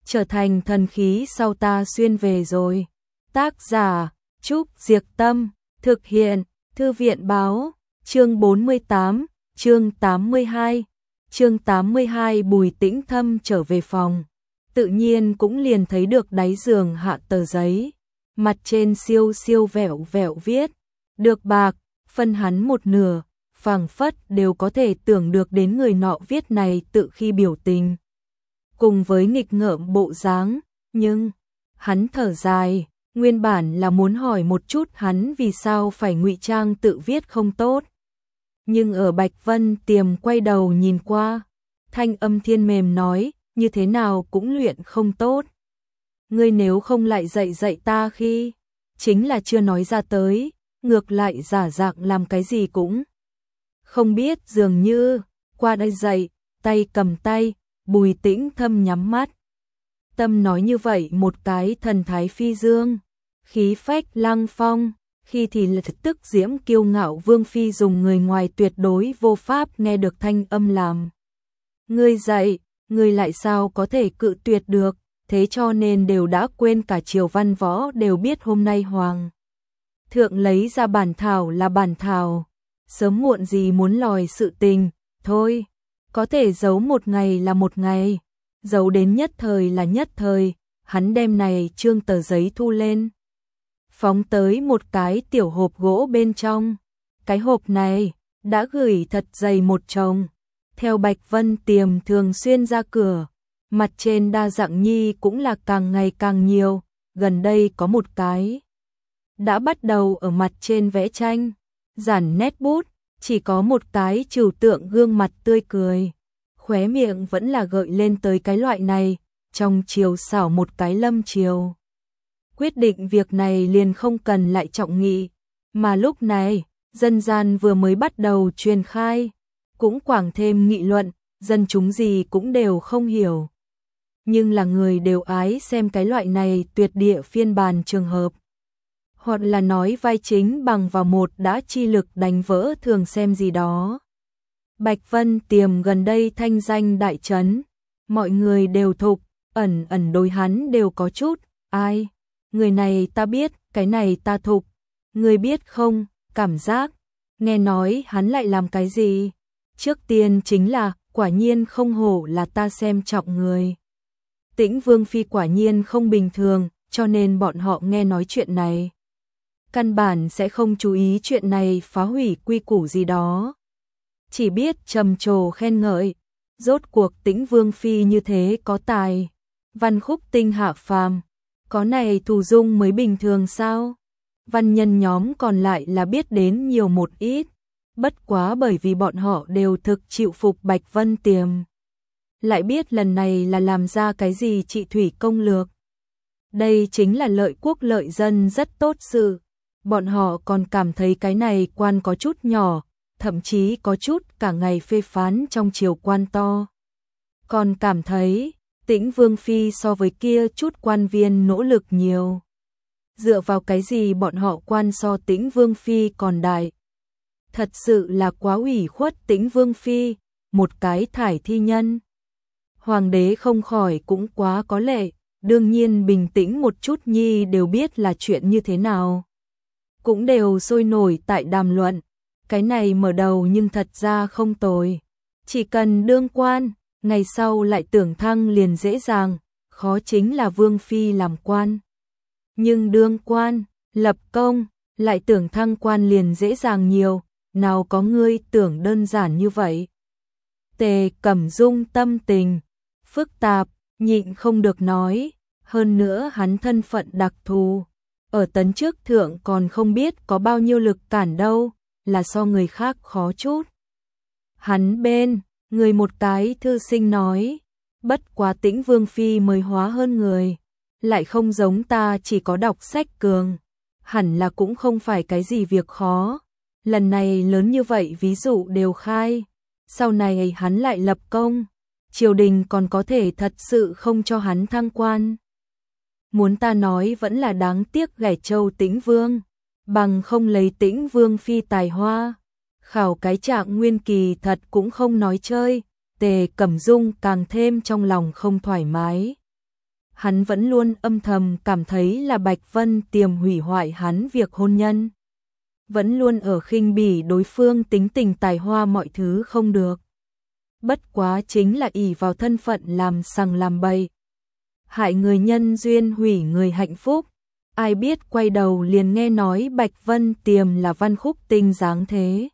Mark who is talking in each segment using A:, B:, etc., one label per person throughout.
A: trở thành thần khí sau ta xuyên về rồi. Tác giả Trúc Diệc Tâm, thực hiện Thư viện Báo, chương 48, chương 82. Chương 82 Bùi Tĩnh Thâm trở về phòng, tự nhiên cũng liền thấy được đáy giường hạ tờ giấy, mặt trên siêu siêu vẹo vẹo viết, được bạc, phân hắn một nửa, phảng phất đều có thể tưởng được đến người nọ viết này tự khi biểu tình. Cùng với nghịch ngợm bộ dáng, nhưng hắn thở dài, nguyên bản là muốn hỏi một chút hắn vì sao phải ngụy trang tự viết không tốt. Nhưng ở Bạch Vân Tiềm quay đầu nhìn qua, thanh âm thiên mềm nói, như thế nào cũng luyện không tốt. Ngươi nếu không lại dạy ta khi, chính là chưa nói ra tới, ngược lại giả dạng làm cái gì cũng không biết dường như, qua đây dạy, tay cầm tay, Bùi Tĩnh Thâm nhắm mắt. Tâm nói như vậy một cái thần thái phi dương, khí phách lăng phong, khi thì là tức diễm kiêu ngạo vương phi dùng người ngoài tuyệt đối vô pháp nghe được thanh âm làm. Ngươi dạy, ngươi lại sao có thể cự tuyệt được, thế cho nên đều đã quên cả triều văn võ đều biết hôm nay hoàng thượng lấy ra bản thảo là bản thảo, sớm muộn gì muốn lòi sự tình, thôi, có thể giấu một ngày là một ngày, giấu đến nhất thời là nhất thời, hắn đem này trương tờ giấy thu lên, phóng tới một cái tiểu hộp gỗ bên trong, cái hộp này đã gửi thật dày một chồng, theo Bạch Vân Tiềm thường xuyên ra cửa, mặt trên đa dạng nhi cũng là càng ngày càng nhiều, gần đây có một cái đã bắt đầu ở mặt trên vẽ tranh, giản nét bút, chỉ có một cái trừu tượng gương mặt tươi cười, khóe miệng vẫn là gợi lên tới cái loại này, trong chiều xảo một cái lâm chiều. Quyết định việc này liền không cần lại trọng nghị, mà lúc này, dân gian vừa mới bắt đầu truyền khai, cũng quảng thêm nghị luận, dân chúng gì cũng đều không hiểu. Nhưng là người đều ái xem cái loại này tuyệt địa phiên bản trường hợp. Hoặc là nói vai chính bằng vào một đã chi lực đánh vỡ thường xem gì đó. Bạch Vân Tiềm gần đây thanh danh đại trấn, mọi người đều thục, ẩn ẩn đối hắn đều có chút, ai, người này ta biết, cái này ta thục, người biết không, cảm giác, nghe nói hắn lại làm cái gì, trước tiên chính là, quả nhiên không hổ là ta xem trọng người. Tĩnh Vương Phi quả nhiên không bình thường, cho nên bọn họ nghe nói chuyện này. Căn bản sẽ không chú ý chuyện này phá hủy quy củ gì đó. Chỉ biết trầm trồ khen ngợi, rốt cuộc Tĩnh Vương Phi như thế có tài, văn khúc tinh hạ phàm, có này thù dung mới bình thường sao? Văn nhân nhóm còn lại là biết đến nhiều một ít, bất quá bởi vì bọn họ đều thực chịu phục Bạch Vân Tiềm. Lại biết lần này là làm ra cái gì trị thủy công lược. Đây chính là lợi quốc lợi dân rất tốt sự. Bọn họ còn cảm thấy cái này quan có chút nhỏ, thậm chí có chút cả ngày phê phán trong triều quan to. Còn cảm thấy, Tĩnh Vương Phi so với kia chút quan viên nỗ lực nhiều. Dựa vào cái gì bọn họ quan so Tĩnh Vương Phi còn đại. Thật sự là quá ủy khuất Tĩnh Vương Phi, một cái thải thi nhân. Hoàng đế không khỏi cũng quá có lệ, đương nhiên bình tĩnh một chút nhi đều biết là chuyện như thế nào. Cũng đều sôi nổi tại đàm luận, cái này mở đầu nhưng thật ra không tồi. Chỉ cần đương quan, ngày sau lại tưởng thăng liền dễ dàng, khó chính là Vương Phi làm quan. Nhưng đương quan, lập công, lại tưởng thăng quan liền dễ dàng nhiều, nào có ngươi tưởng đơn giản như vậy. Tề Cẩm Dung tâm tình phức tạp, nhịn không được nói, hơn nữa hắn thân phận đặc thù, ở tấn trước thượng còn không biết có bao nhiêu lực cản đâu, là so người khác khó chút. Hắn bên, người một cái thư sinh nói, bất quá Tĩnh Vương Phi mới hóa hơn người, lại không giống ta chỉ có đọc sách cường, hẳn là cũng không phải cái gì việc khó, lần này lớn như vậy ví dụ đều khai, sau này hắn lại lập công, triều đình còn có thể thật sự không cho hắn thăng quan. Muốn ta nói vẫn là đáng tiếc ghẻ châu Tĩnh Vương, bằng không lấy Tĩnh Vương Phi tài hoa, khảo cái trạng nguyên kỳ thật cũng không nói chơi. Tề Cẩm Dung càng thêm trong lòng không thoải mái. hắn vẫn luôn âm thầm cảm thấy là Bạch Vân Tiềm hủy hoại hắn việc hôn nhân. Vẫn luôn ở khinh bỉ đối phương tính tình tài hoa mọi thứ không được. Bất quá chính là ỷ vào thân phận làm sằng làm bậy. Hại người nhân duyên hủy người hạnh phúc. Ai biết quay đầu liền nghe nói Bạch Vân Tiềm là Văn Khúc Tinh dáng thế.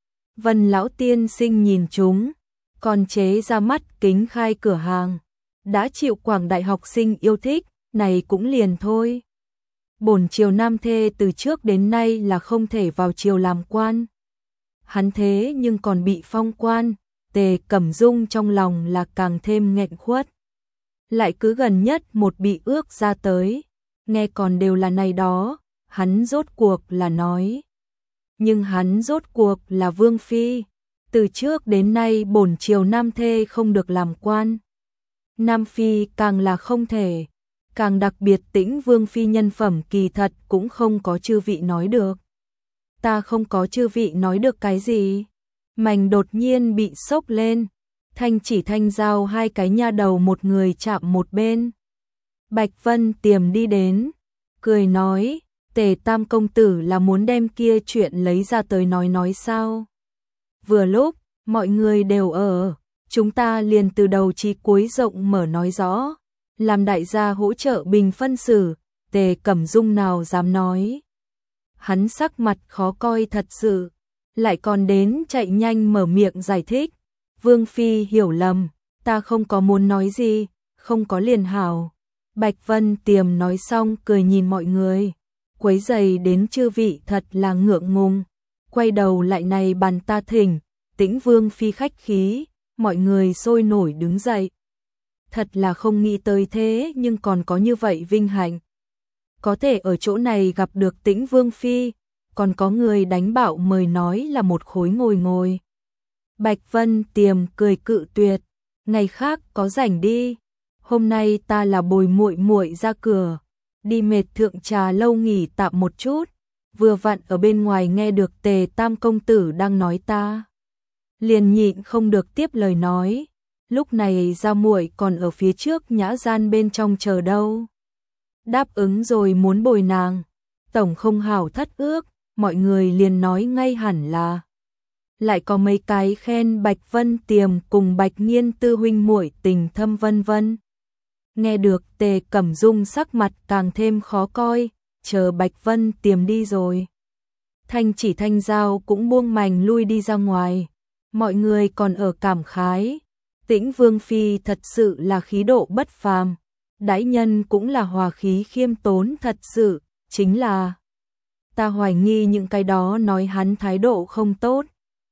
A: Vân lão tiên sinh nhìn chúng, còn chế ra mắt kính khai cửa hàng. Đã chịu quảng đại học sinh yêu thích, này cũng liền thôi. Bổn triều nam thê từ trước đến nay là không thể vào triều làm quan. Hắn thế nhưng còn bị phong quan, Tề Cẩm Dung trong lòng là càng thêm nghẹn khuất. Lại cứ gần nhất một bị ước ra tới, nghe còn đều là này đó, hắn rốt cuộc là nói. Nhưng hắn rốt cuộc là vương phi, từ trước đến nay bổn triều nam thê không được làm quan. Nam phi càng là không thể, càng đặc biệt Tĩnh vương phi nhân phẩm kỳ thật cũng không có chư vị nói được. Ta không có chư vị nói được cái gì? Mảnh đột nhiên bị sốc lên, Thanh Chỉ Thanh Giao hai cái nha đầu một người chạm một bên. Bạch Vân Tiềm đi đến, cười nói, Tề Tam công tử là muốn đem kia chuyện lấy ra tới nói sao? Vừa lúc, mọi người đều ở, chúng ta liền từ đầu chí cuối rộng mở nói rõ, làm đại gia hỗ trợ bình phân xử, Tề Cẩm Dung nào dám nói. Hắn sắc mặt khó coi thật sự, lại còn đến chạy nhanh mở miệng giải thích. Vương phi hiểu lầm, ta không có muốn nói gì, không có liền hảo. Bạch Vân Tiềm nói xong cười nhìn mọi người, quấy giày đến chư vị thật là ngượng ngùng. Quay đầu lại này bàn ta thỉnh, Tĩnh vương phi khách khí, mọi người sôi nổi đứng dậy. Thật là không nghĩ tới thế nhưng còn có như vậy vinh hạnh. Có thể ở chỗ này gặp được Tĩnh vương phi, còn có người đánh bạo mời nói là một khối ngồi. Bạch Vân Tiềm cười cự tuyệt, ngày khác có rảnh đi. Hôm nay ta là bồi muội muội ra cửa, đi mệt thượng trà lâu nghỉ tạm một chút, vừa vặn ở bên ngoài nghe được Tề Tam công tử đang nói ta. Liền nhịn không được tiếp lời nói, lúc này ra muội còn ở phía trước nhã gian bên trong chờ đâu. Đáp ứng rồi muốn bồi nàng, tổng không hảo thất ước, mọi người liền nói ngay hẳn là. Lại có mấy cái khen Bạch Vân Tiềm cùng Bạch Nghiên tư huynh muội tình thâm vân vân. Nghe được Tề Cẩm Dung sắc mặt càng thêm khó coi, chờ Bạch Vân Tiềm đi rồi. Thanh Chỉ Thanh Giao cũng buông mành lui đi ra ngoài, mọi người còn ở cảm khái. Tĩnh vương phi thật sự là khí độ bất phàm, đãi nhân cũng là hòa khí khiêm tốn thật sự, chính là ta hoài nghi những cái đó nói hắn thái độ không tốt.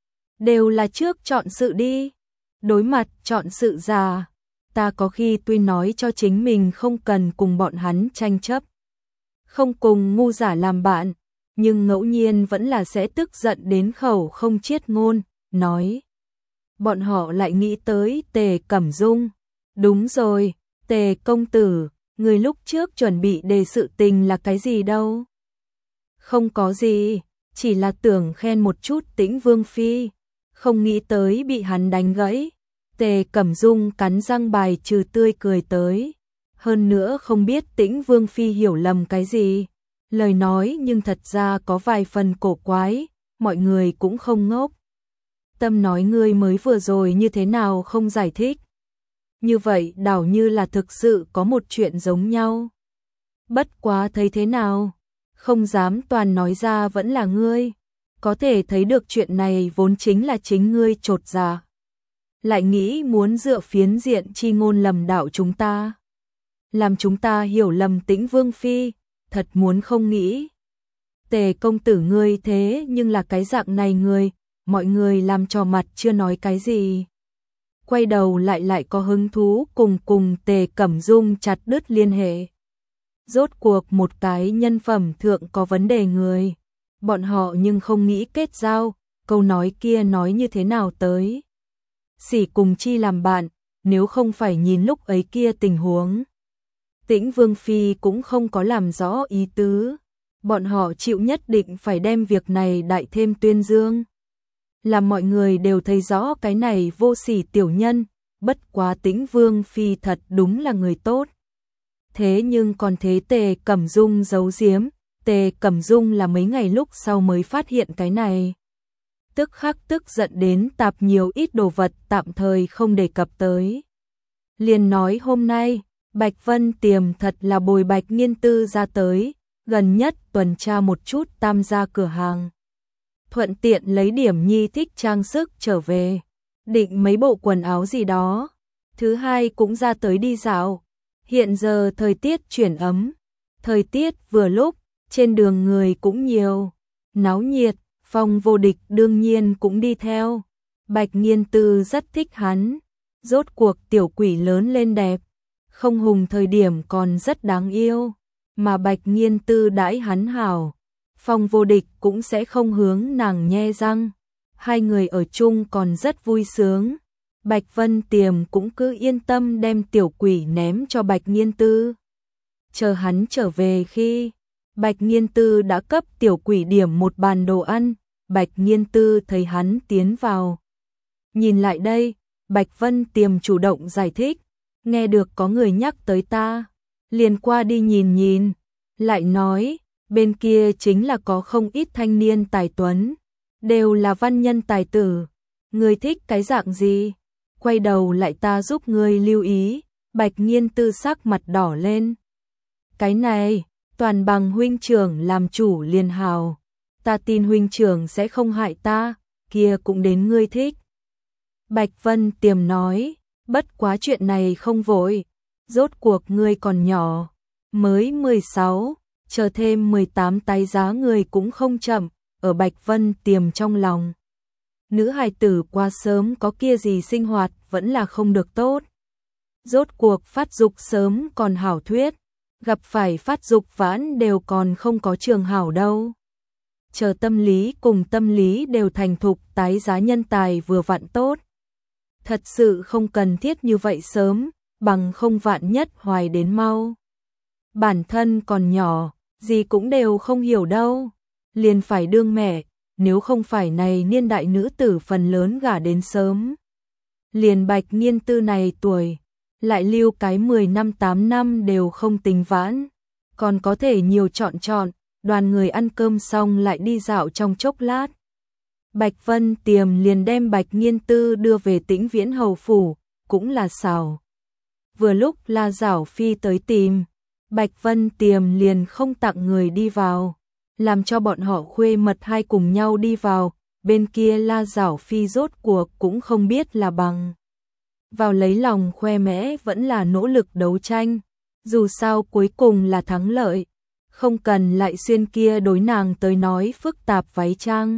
A: Đều là trước chọn sự đi, đối mặt chọn sự già, ta có khi tuy nói cho chính mình không cần cùng bọn hắn tranh chấp, không cùng ngu giả làm bạn, nhưng ngẫu nhiên vẫn là sẽ tức giận đến khẩu không chiết ngôn, nói. Bọn họ lại nghĩ tới Tề Cẩm Dung. Đúng rồi, Tề công tử, người lúc trước chuẩn bị đề sự tình là cái gì đâu? Không có gì, chỉ là tưởng khen một chút Tĩnh vương phi, không nghĩ tới bị hắn đánh gãy. Tề Cẩm Dung cắn răng bài trừ tươi cười tới. Hơn nữa không biết Tĩnh vương phi hiểu lầm cái gì. Lời nói nhưng thật ra có vài phần cổ quái, mọi người cũng không ngốc. Tâm nói ngươi mới vừa rồi như thế nào không giải thích. Như vậy đảo như là thực sự có một chuyện giống nhau. Bất quá thấy thế nào, không dám toàn nói ra vẫn là ngươi. Có thể thấy được chuyện này vốn chính là chính ngươi chột dạ. Lại nghĩ muốn dựa phiến diện chi ngôn lầm đạo chúng ta. Làm chúng ta hiểu lầm Tĩnh vương phi, thật muốn không nghĩ. Tề công tử ngươi thế nhưng là cái dạng này người, mọi người làm trò mặt chưa nói cái gì. Quay đầu lại có hứng thú cùng Tề Cẩm Dung chặt đứt liên hệ. Rốt cuộc một cái nhân phẩm thượng có vấn đề người, bọn họ nhưng không nghĩ kết giao, câu nói kia nói như thế nào tới. Sỉ cùng chi làm bạn, nếu không phải nhìn lúc ấy kia tình huống. Tĩnh vương phi cũng không có làm rõ ý tứ, bọn họ chịu nhất định phải đem việc này đại thêm tuyên dương. Làm mọi người đều thấy rõ cái này vô sỉ tiểu nhân, bất quá Tĩnh vương phi thật đúng là người tốt. thế nhưng còn thế Tề Cẩm Dung giấu giếm, Tề Cẩm Dung là mấy ngày lúc sau mới phát hiện cái này. Tức khắc tức giận đến tạp nhiều ít đồ vật tạm thời không đề cập tới. Liền nói hôm nay, Bạch Vân Tiềm thật là bồi Bạch Nghiên Tư ra tới, gần nhất tuần tra một chút Tam gia cửa hàng. Thuận tiện lấy điểm nhi thích trang sức trở về, định mấy bộ quần áo gì đó. Thứ hai cũng ra tới đi dạo. Hiện giờ thời tiết chuyển ấm, thời tiết vừa lúc, trên đường người cũng nhiều, náo nhiệt, Phong Vô Địch đương nhiên cũng đi theo. Bạch Nghiên Tư rất thích hắn, rốt cuộc tiểu quỷ lớn lên đẹp, không hùng thời điểm còn rất đáng yêu, mà Bạch Nghiên Tư đãi hắn hảo, Phong Vô Địch cũng sẽ không hướng nàng nhe răng, hai người ở chung còn rất vui sướng. Bạch Vân Tiềm cũng cứ yên tâm đem tiểu quỷ ném cho Bạch Nghiên Tư. Chờ hắn trở về khi Bạch Nghiên Tư đã cấp tiểu quỷ điểm một bàn đồ ăn, Bạch Nghiên Tư thấy hắn tiến vào. Nhìn lại đây, Bạch Vân Tiềm chủ động giải thích, nghe được có người nhắc tới ta, liền qua đi nhìn nhìn, lại nói, bên kia chính là có không ít thanh niên tài tuấn, đều là văn nhân tài tử, người thích cái dạng gì? Quay đầu lại ta giúp ngươi lưu ý. Bạch Nghiên Tư sắc mặt đỏ lên. Cái này, toàn bằng huynh trưởng làm chủ liền hào. Ta tin huynh trưởng sẽ không hại ta, kia cũng đến ngươi thích. Bạch Vân Tiềm nói, bất quá chuyện này không vội, rốt cuộc ngươi còn nhỏ, mới 16, chờ thêm 18 tái giá người cũng không chậm, ở Bạch Vân Tiềm trong lòng. Nữ hài tử quá sớm có kia gì sinh hoạt vẫn là không được tốt. Rốt cuộc phát dục sớm còn hảo thuyết, gặp phải phát dục vãn đều còn không có trường hảo đâu. Chờ tâm lý cùng tâm lý đều thành thục tái giá nhân tài vừa vặn tốt. Thật sự không cần thiết như vậy sớm, bằng không vạn nhất hoài đến mau. Bản thân còn nhỏ, gì cũng đều không hiểu đâu, liền phải đương mẹ. Nếu không phải này niên đại nữ tử phần lớn gả đến sớm. Liền Bạch Nghiên Tư này tuổi, lại lưu cái 10 năm 8 năm đều không tính vãn, còn có thể nhiều chọn, đoàn người ăn cơm xong lại đi dạo trong chốc lát. Bạch Vân Tiềm liền đem Bạch Nghiên Tư đưa về Tĩnh Viễn Hầu phủ, cũng là xảo. Vừa lúc La Giảo Phi tới tìm, Bạch Vân Tiềm liền không tặng người đi vào, làm cho bọn họ khuê mật hai cùng nhau đi vào, bên kia La Giảo Phi rốt cuộc cũng không biết là bằng vào lấy lòng khoe mẽ vẫn là nỗ lực đấu tranh, dù sao cuối cùng là thắng lợi, không cần lại xuyên kia đối nàng tới nói phức tạp váy trang.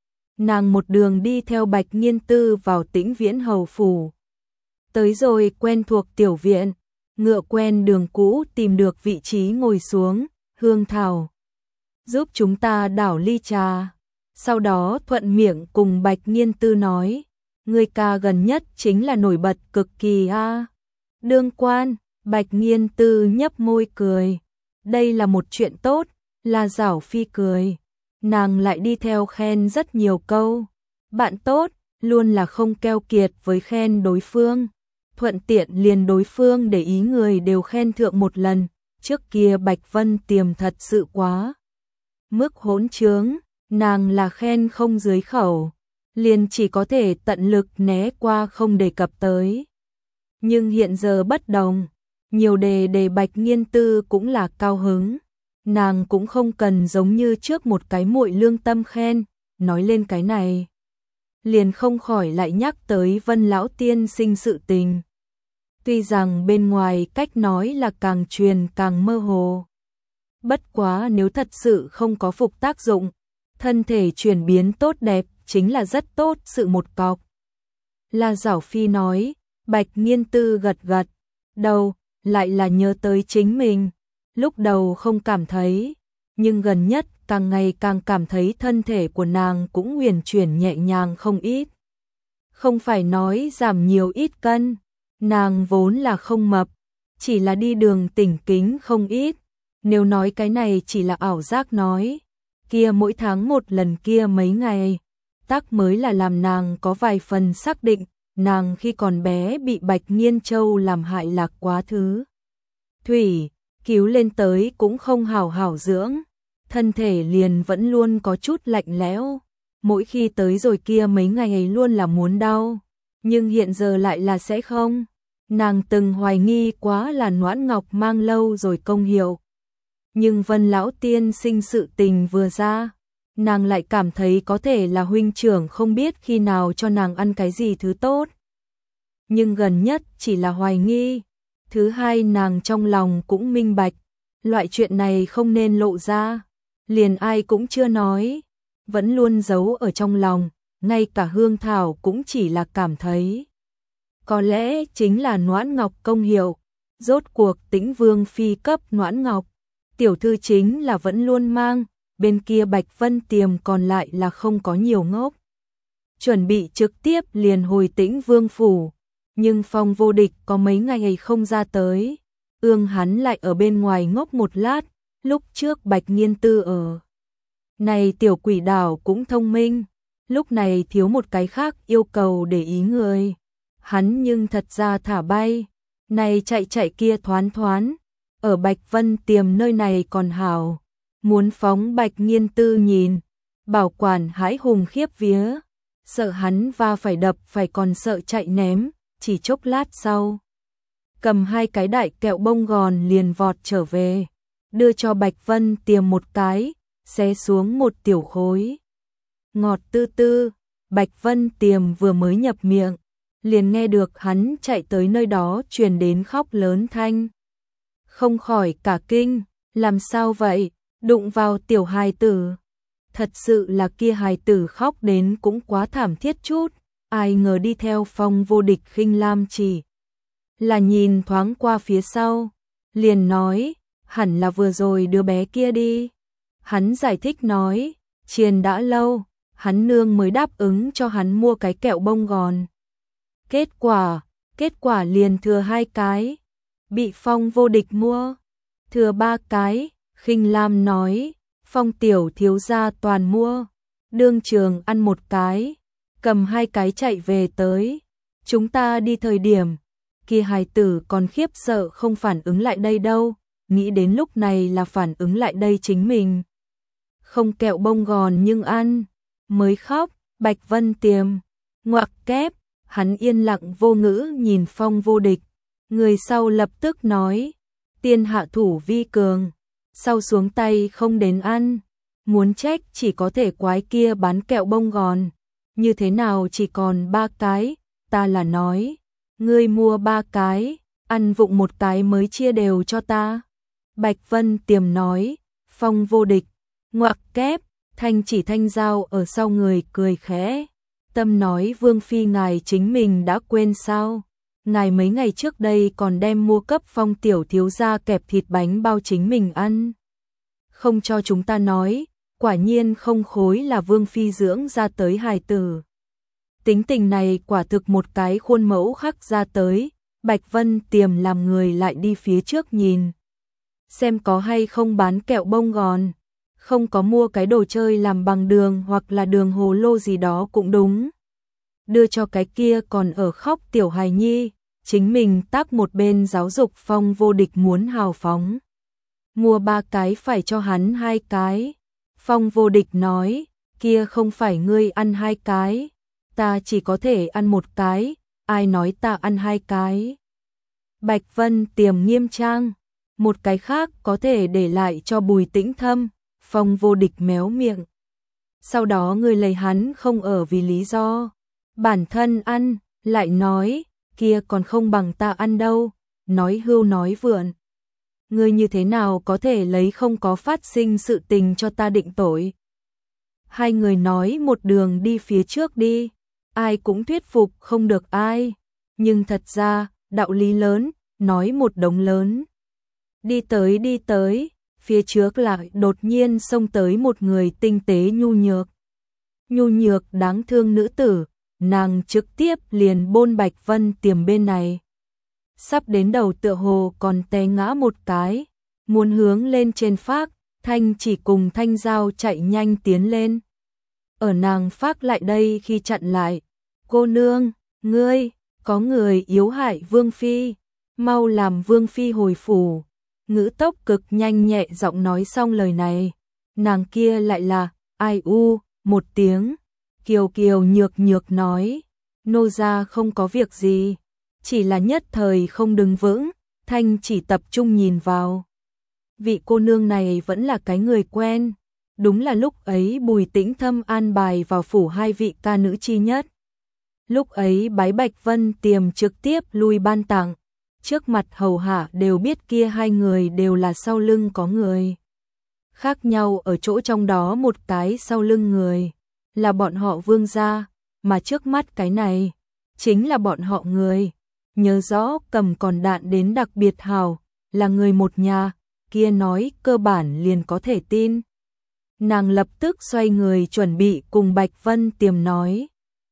A: Nàng một đường đi theo Bạch Nghiên Tư vào Tĩnh Viễn Hầu phủ. Tới rồi quen thuộc tiểu viện, ngựa quen đường cũ tìm được vị trí ngồi xuống, Hương Thảo giúp chúng ta đảo ly trà. Sau đó thuận miệng cùng Bạch Nghiên Tư nói, người ca gần nhất chính là nổi bật cực kỳ a. Đương quan, Bạch Nghiên Tư nhấp môi cười. Đây là một chuyện tốt, La Giảo Phi cười. Nàng lại đi theo khen rất nhiều câu. Bạn tốt, luôn là không keo kiệt với khen đối phương. Thuận tiện liền đối phương để ý người đều khen thượng một lần. Trước kia Bạch Vân Tiềm thật sự quá mức hỗn trướng, nàng là khen không dưới khẩu, liền chỉ có thể tận lực né qua không đề cập tới. Nhưng hiện giờ bất đồng, nhiều đề Bạch Nghiên Tư cũng là cao hứng, nàng cũng không cần giống như trước một cái muội lương tâm khen, nói lên cái này. Liền không khỏi lại nhắc tới Vân Lão Tiên sinh sự tình. Tuy rằng bên ngoài cách nói là càng truyền càng mơ hồ. Bất quá nếu thật sự không có phục tác dụng, thân thể chuyển biến tốt đẹp chính là rất tốt sự một cọc. La Giảo Phi nói, Bạch Nghiên Tư gật gật đầu, lại là nhớ tới chính mình. Lúc đầu không cảm thấy, nhưng gần nhất càng ngày càng cảm thấy thân thể của nàng cũng huyền chuyển nhẹ nhàng không ít. Không phải nói giảm nhiều ít cân, nàng vốn là không mập, chỉ là đi đường tỉnh kính không ít. Nếu nói cái này chỉ là ảo giác nói, kia mỗi tháng một lần kia mấy ngày, tác mới là làm nàng có vài phần xác định, nàng khi còn bé bị Bạch Nghiên Châu làm hại là quá thứ. Thủy, cứu lên tới cũng không hảo hảo dưỡng, thân thể liền vẫn luôn có chút lạnh lẽo, mỗi khi tới rồi kia mấy ngày ấy luôn là muốn đau, nhưng hiện giờ lại là sẽ không. Nàng từng hoài nghi quá là Noãn Ngọc mang lâu rồi công hiệu. Nhưng Vân lão tiên sinh sự tình vừa ra, nàng lại cảm thấy có thể là huynh trưởng không biết khi nào cho nàng ăn cái gì thứ tốt. Nhưng gần nhất chỉ là hoài nghi, thứ hai nàng trong lòng cũng minh bạch, loại chuyện này không nên lộ ra, liền ai cũng chưa nói, vẫn luôn giấu ở trong lòng, ngay cả Hương Thảo cũng chỉ là cảm thấy. Có lẽ chính là Noãn Ngọc công hiệu, rốt cuộc Tĩnh Vương phi cấp Noãn Ngọc, tiểu thư chính là vẫn luôn mang, bên kia Bạch Vân Tiềm còn lại là không có nhiều ngốc. Chuẩn bị trực tiếp liền hồi Tĩnh Vương phủ, nhưng Phong Vô Địch có mấy ngày ấy không ra tới, ương hắn lại ở bên ngoài ngốc một lát, lúc trước Bạch Nghiên Tư ở. Này tiểu quỷ đảo cũng thông minh, lúc này thiếu một cái khác yêu cầu để ý người. Hắn nhưng thật ra thả bay, này chạy chạy kia thoán thoán, ở Bạch Vân Tiềm nơi này còn hảo, muốn phóng Bạch Nghiên Tư nhìn, bảo quản hãi hùng khiếp vía, sợ hắn va phải đập phải còn sợ chạy ném, chỉ chốc lát sau. Cầm hai cái đại kẹo bông gòn liền vọt trở về, đưa cho Bạch Vân Tiềm một cái, xé xuống một tiểu khối. Ngọt tư tư, Bạch Vân Tiềm vừa mới nhập miệng, liền nghe được hắn chạy tới nơi đó truyền đến khóc lớn thanh. Không khỏi cả kinh, làm sao vậy, đụng vào tiểu hài tử. Thật sự là kia hài tử khóc đến cũng quá thảm thiết chút, ai ngờ đi theo Phong Vô Địch khinh lam chỉ là nhìn thoáng qua phía sau, liền nói, hẳn là vừa rồi đứa bé kia đi. Hắn giải thích nói, chiền đã lâu, hắn nương mới đáp ứng cho hắn mua cái kẹo bông gòn. Kết quả liền thừa 2 cái, bị Phong Vô Địch mua, thừa 3 cái, khinh lam nói, Phong tiểu thiếu gia toàn mua, đương trường ăn 1 cái, cầm 2 cái chạy về tới, chúng ta đi thời điểm, kia hài tử còn khiếp sợ không phản ứng lại đây đâu, nghĩ đến lúc này là phản ứng lại đây chính mình. Không kẹo bông gòn nhưng ăn, mới khóc, Bạch Vân Tiềm, ngoặc kép, hắn yên lặng vô ngữ nhìn Phong Vô Địch, người sau lập tức nói, tiên hạ thủ vi cường, sau xuống tay không đến ăn, muốn trách chỉ có thể quái kia bán kẹo bông gòn, như thế nào chỉ còn 3 cái, ta là nói, ngươi mua 3 cái, ăn vụng 1 cái mới chia đều cho ta. Bạch Vân Tiềm nói, Phong Vô Địch, ngoặc kép, thanh chỉ thanh dao ở sau người cười khẽ. Tâm nói Vương Phi ngài chính mình đã quên sao? Ngài mấy ngày trước đây còn đem mua cấp Phong tiểu thiếu gia kẹp thịt bánh bao chính mình ăn. Không cho chúng ta nói, quả nhiên không khối là Vương Phi dưỡng ra tới hài tử. Tính tình này quả thực một cái khuôn mẫu khắc ra tới, Bạch Vân Tiềm làm người lại đi phía trước nhìn. Xem có hay không bán kẹo bông gòn. Không có mua cái đồ chơi làm bằng đường hoặc là đường hồ lô gì đó cũng đúng. Đưa cho cái kia còn ở khóc tiểu hài nhi, chính mình tác một bên giáo dục Phong Vô Địch muốn hào phóng. Mua 3 cái phải cho hắn 2 cái. Phong Vô Địch nói, kia không phải ngươi ăn 2 cái, ta chỉ có thể ăn 1 cái, ai nói ta ăn 2 cái. Bạch Vân Tiềm nghiêm trang, một cái khác có thể để lại cho Bùi Tĩnh Thâm. Phong Vô Địch méo miệng. Sau đó người lấy hắn không ở vì lý do bản thân ăn, lại nói, kia còn không bằng ta ăn đâu, nói hưu nói vượn. Ngươi như thế nào có thể lấy không có phát sinh sự tình cho ta định tội. Hai người nói một đường đi phía trước đi, ai cũng thuyết phục không được ai, nhưng thật ra, đạo lý lớn, nói một đống lớn. Đi tới, phía trước lại đột nhiên xông tới một người tinh tế nhu nhược đáng thương nữ tử, nàng trực tiếp liền bôn Bạch Vân Tiềm bên này. Sắp đến đầu tựa hồ còn té ngã một cái, muốn hướng lên trên phác, Thanh chỉ cùng Thanh Giao chạy nhanh tiến lên. Ở nàng phác lại đây khi chặn lại, cô nương, ngươi, có người yếu hại Vương Phi, mau làm Vương Phi hồi phủ. ngữ tốc cực nhanh nhẹ giọng nói xong lời này, nàng kia lại là ai u một tiếng, kiều kiều nhược nhược nói, nô gia không có việc gì, chỉ là nhất thời không đứng vững, thanh chỉ tập trung nhìn vào. Vị cô nương này vẫn là cái người quen, đúng là lúc ấy Bùi Tĩnh Thâm an bài vào phủ hai vị ca nữ chi nhất. Lúc ấy bái Bạch Vân Tiềm trực tiếp lui ban tặng, trước mặt hầu hạ đều biết kia hai người đều là sau lưng có người. Khác nhau ở chỗ trong đó một cái sau lưng người, là bọn họ Vương gia, mà trước mắt cái này, chính là bọn họ người. Nhớ rõ cầm còn đạn đến đặc biệt hào, là người một nhà, kia nói cơ bản liền có thể tin. Nàng lập tức xoay người chuẩn bị cùng Bạch Vân Tiềm nói.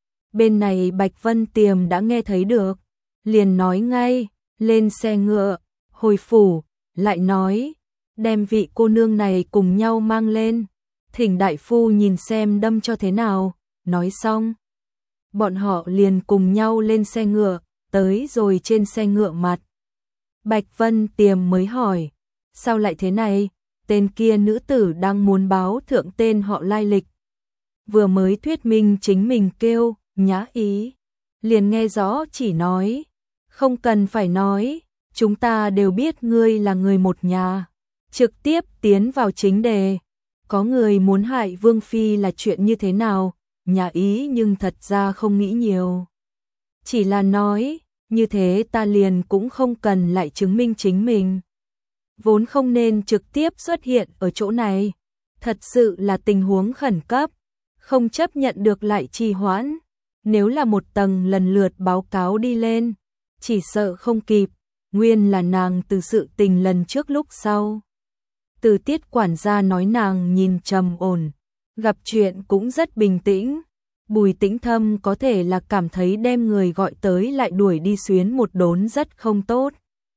A: Bên này Bạch Vân Tiềm đã nghe thấy được, liền nói ngay, lên xe ngựa, hồi phủ, lại nói, đem vị cô nương này cùng nhau mang lên, thỉnh đại phu nhìn xem đâm cho thế nào, nói xong. Bọn họ liền cùng nhau lên xe ngựa, tới rồi trên xe ngựa mặt. Bạch Vân Tiềm mới hỏi, sao lại thế này, tên kia nữ tử đang muốn báo thượng tên họ lai lịch. Vừa mới thuyết minh chính mình kêu, Nhã Ý, liền nghe rõ chỉ nói, không cần phải nói, chúng ta đều biết ngươi là người một nhà. Trực tiếp tiến vào chính đề, có người muốn hại Vương Phi là chuyện như thế nào, Nhã Ý nhưng thật ra không nghĩ nhiều. Chỉ là nói, như thế ta liền cũng không cần lại chứng minh chính mình. Vốn không nên trực tiếp xuất hiện ở chỗ này, thật sự là tình huống khẩn cấp, không chấp nhận được lại trì hoãn. Nếu là một tầng lần lượt báo cáo đi lên, chỉ sợ không kịp, nguyên là nàng từ sự tình lần trước lúc sau. Từ Tiết quản gia nói nàng nhìn trầm ổn, gặp chuyện cũng rất bình tĩnh. Bùi Tĩnh Thâm có thể là cảm thấy đem người gọi tới lại đuổi đi xuyến một đốn rất không tốt.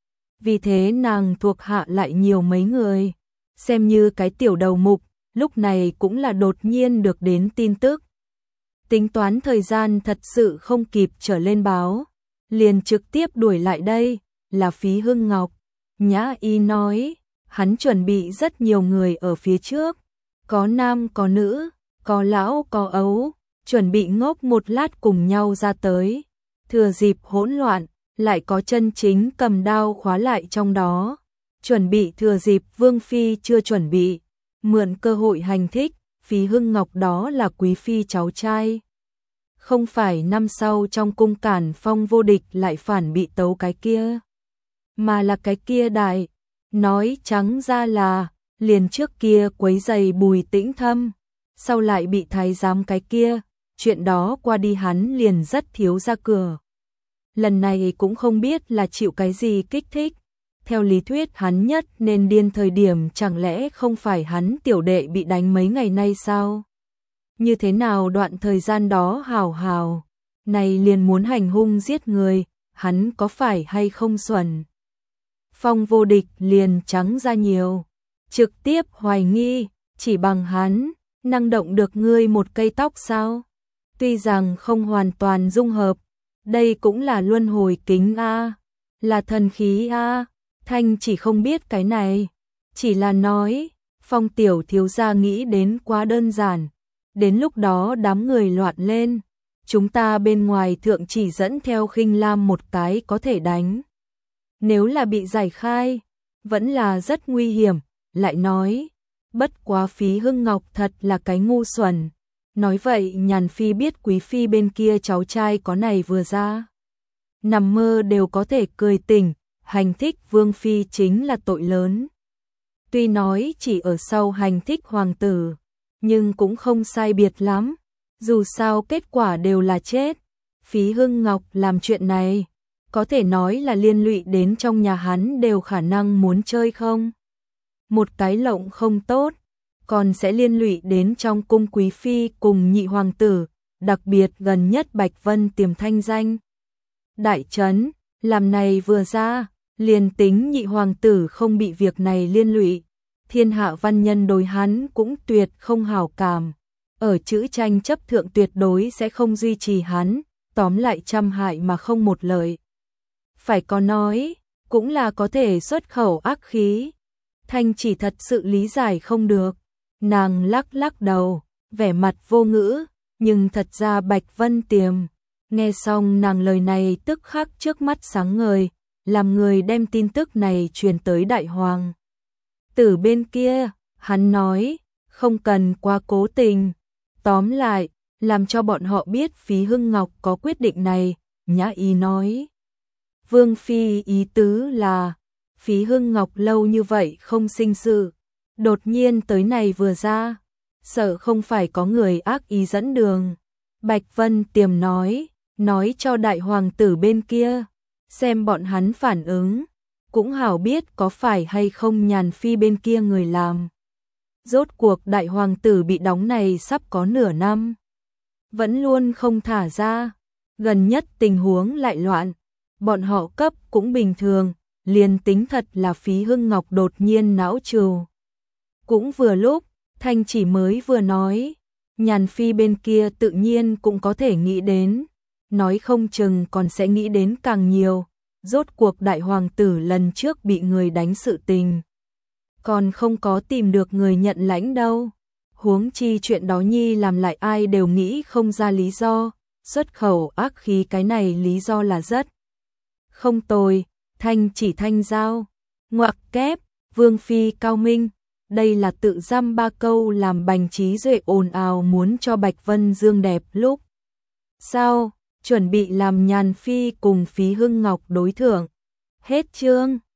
A: Vì thế nàng thuộc hạ lại nhiều mấy người, xem như cái tiểu đầu mục, lúc này cũng là đột nhiên được đến tin tức. Tính toán thời gian thật sự không kịp trở lên báo, liền trực tiếp đuổi lại đây, là Phí Hưng Ngọc. Nhã Y nói, hắn chuẩn bị rất nhiều người ở phía trước, có nam có nữ, có lão có ấu, chuẩn bị ngốc một lát cùng nhau ra tới, thừa dịp hỗn loạn, lại có chân chính cầm đao khóa lại trong đó, chuẩn bị thừa dịp Vương Phi chưa chuẩn bị, mượn cơ hội hành thích. Phí Hưng Ngọc đó là quý phi cháu trai. Không phải năm sau trong cung Cản Phong vô địch lại phản bị tấu cái kia, mà là cái kia đại, nói trắng ra là, liền trước kia quấy giày Bùi Tĩnh Thâm, sau lại bị thái giám cái kia, chuyện đó qua đi hắn liền rất thiếu ra cửa. Lần này cũng không biết là chịu cái gì kích thích. Theo lý thuyết hắn nhất nên điên thời điểm chẳng lẽ không phải hắn tiểu đệ bị đánh mấy ngày nay sao? Như thế nào đoạn thời gian đó hào hào, này liền muốn hành hung giết người, hắn có phải hay không xuẩn? Phong vô địch liền trắng ra nhiều, trực tiếp hoài nghi, chỉ bằng hắn, năng động được ngươi một cây tóc sao? Tuy rằng không hoàn toàn dung hợp, đây cũng là luân hồi kính a, là thần khí a. Thanh chỉ không biết cái này, chỉ là nói, Phong tiểu thiếu gia nghĩ đến quá đơn giản, đến lúc đó đám người loạn lên, chúng ta bên ngoài thượng chỉ dẫn theo khinh lam một cái có thể đánh. Nếu là bị giải khai, vẫn là rất nguy hiểm, lại nói, bất quá Phí Hưng Ngọc thật là cái ngu xuẩn. Nói vậy Nhàn Phi biết quý phi bên kia cháu trai có này vừa ra, nằm mơ đều có thể cười tỉnh. Hành thích Vương Phi chính là tội lớn. Tuy nói chỉ ở sau hành thích hoàng tử, nhưng cũng không sai biệt lắm. Dù sao kết quả đều là chết. Phí Hưng Ngọc làm chuyện này, có thể nói là liên lụy đến trong nhà hắn đều khả năng muốn chơi không. Một cái lộng không tốt, còn sẽ liên lụy đến trong cung quý phi cùng nhị hoàng tử, đặc biệt gần nhất Bạch Vân Tiềm thanh danh. Đại trấn, làm này vừa ra, liền tính nhị hoàng tử không bị việc này liên lụy, thiên hạ văn nhân đối hắn cũng tuyệt không hảo cảm, ở chữ tranh chấp thượng tuyệt đối sẽ không duy trì hắn, tóm lại trăm hại mà không một lợi. Phải có nói, cũng là có thể xuất khẩu ác khí. Thanh chỉ thật sự lý giải không được, nàng lắc lắc đầu, vẻ mặt vô ngữ, nhưng thật ra Bạch Vân Tiềm, nghe xong nàng lời này tức khắc trước mắt sáng ngời, làm người đem tin tức này truyền tới đại hoàng tử bên kia. Hắn nói, không cần quá cố tình. Tóm lại, làm cho bọn họ biết Phí Hưng Ngọc có quyết định này. Nhã ý nói, Vương Phi ý tứ là, Phí Hưng Ngọc lâu như vậy không sinh sự, đột nhiên tới này vừa ra, sợ không phải có người ác ý dẫn đường. Bạch Vân Tiềm nói cho đại hoàng tử bên kia, xem bọn hắn phản ứng, cũng hảo biết có phải hay không Nhàn Phi bên kia người làm. Rốt cuộc đại hoàng tử bị đóng này sắp có nửa năm, vẫn luôn không thả ra, gần nhất tình huống lại loạn, bọn họ cấp cũng bình thường, liền tính thật là Phí Hưng Ngọc đột nhiên não trừ. Cũng vừa lúc, Thanh chỉ mới vừa nói, Nhàn Phi bên kia tự nhiên cũng có thể nghĩ đến, nói không chừng còn sẽ nghĩ đến càng nhiều, rốt cuộc đại hoàng tử lần trước bị người đánh sự tình, còn không có tìm được người nhận lãnh đâu. Huống chi chuyện đó nhi làm lại ai đều nghĩ không ra lý do, xuất khẩu ác khí cái này lý do là rất không tồi. Thanh chỉ thanh giao, ngoặc kép, Vương Phi cao minh, đây là tự dăm ba câu làm Bành Trí Duệ ồn ào muốn cho Bạch Vân Dương đẹp lúc sau, chuẩn bị làm Nhàn Phi cùng Phí Hưng Ngọc đối thưởng. Hết chương.